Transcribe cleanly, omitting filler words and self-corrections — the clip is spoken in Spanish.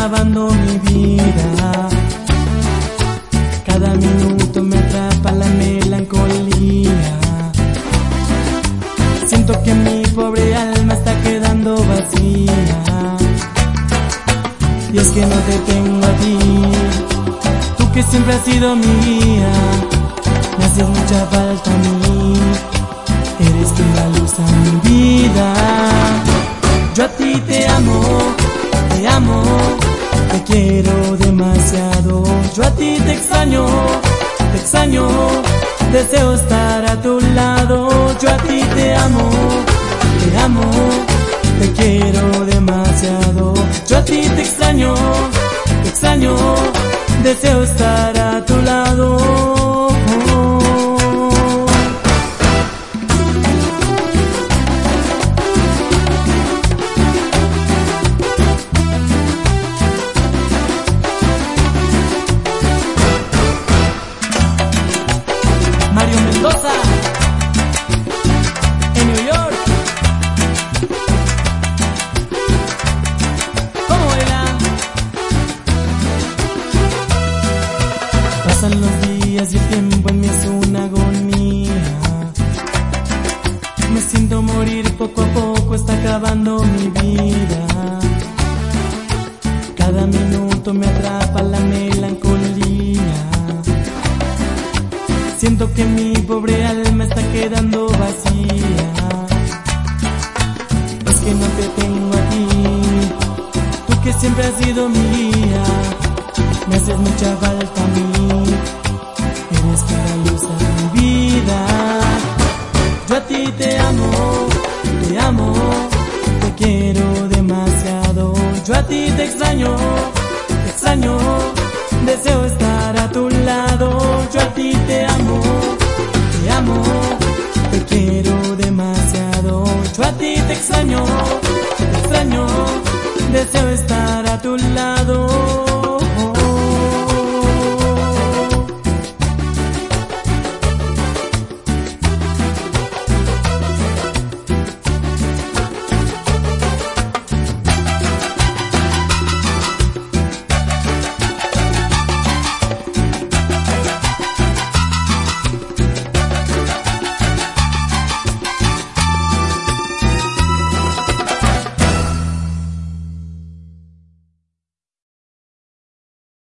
acabando mi vida. Cada minuto me atrapa la melancolía. Siento que mi pobre alma está quedando vacía. Y es que no te tengo a ti, tú que siempre has sido mi guía. Me haces mucha falta a mí, eres tú la luz a mi vida. Yo a ti te amo, te quiero demasiado. Yo a ti te extraño, deseo estar a tu lado. Yo a ti te amo, te quiero demasiado. Yo a ti te extraño, deseo estar a tu lado. Mario Mendoza, en New York. ¿Cómo era? Pasan los días y el tiempo en mí es una agonía. Me siento morir poco a poco, está acabando mi vida. Cada minuto me atrapa la melancolía. Siento que mi pobre alma está quedando vacía. Es que no te tengo a ti, tú que siempre has sido mi guía. Me haces mucha falta a mí, eres cada luz a mi vida. Yo a ti te amo, te quiero demasiado. Yo a ti te extraño, deseo estar a tu lado. Yo a ti te amo, te quiero demasiado. Yo a ti te extraño, deseo estar a tu lado.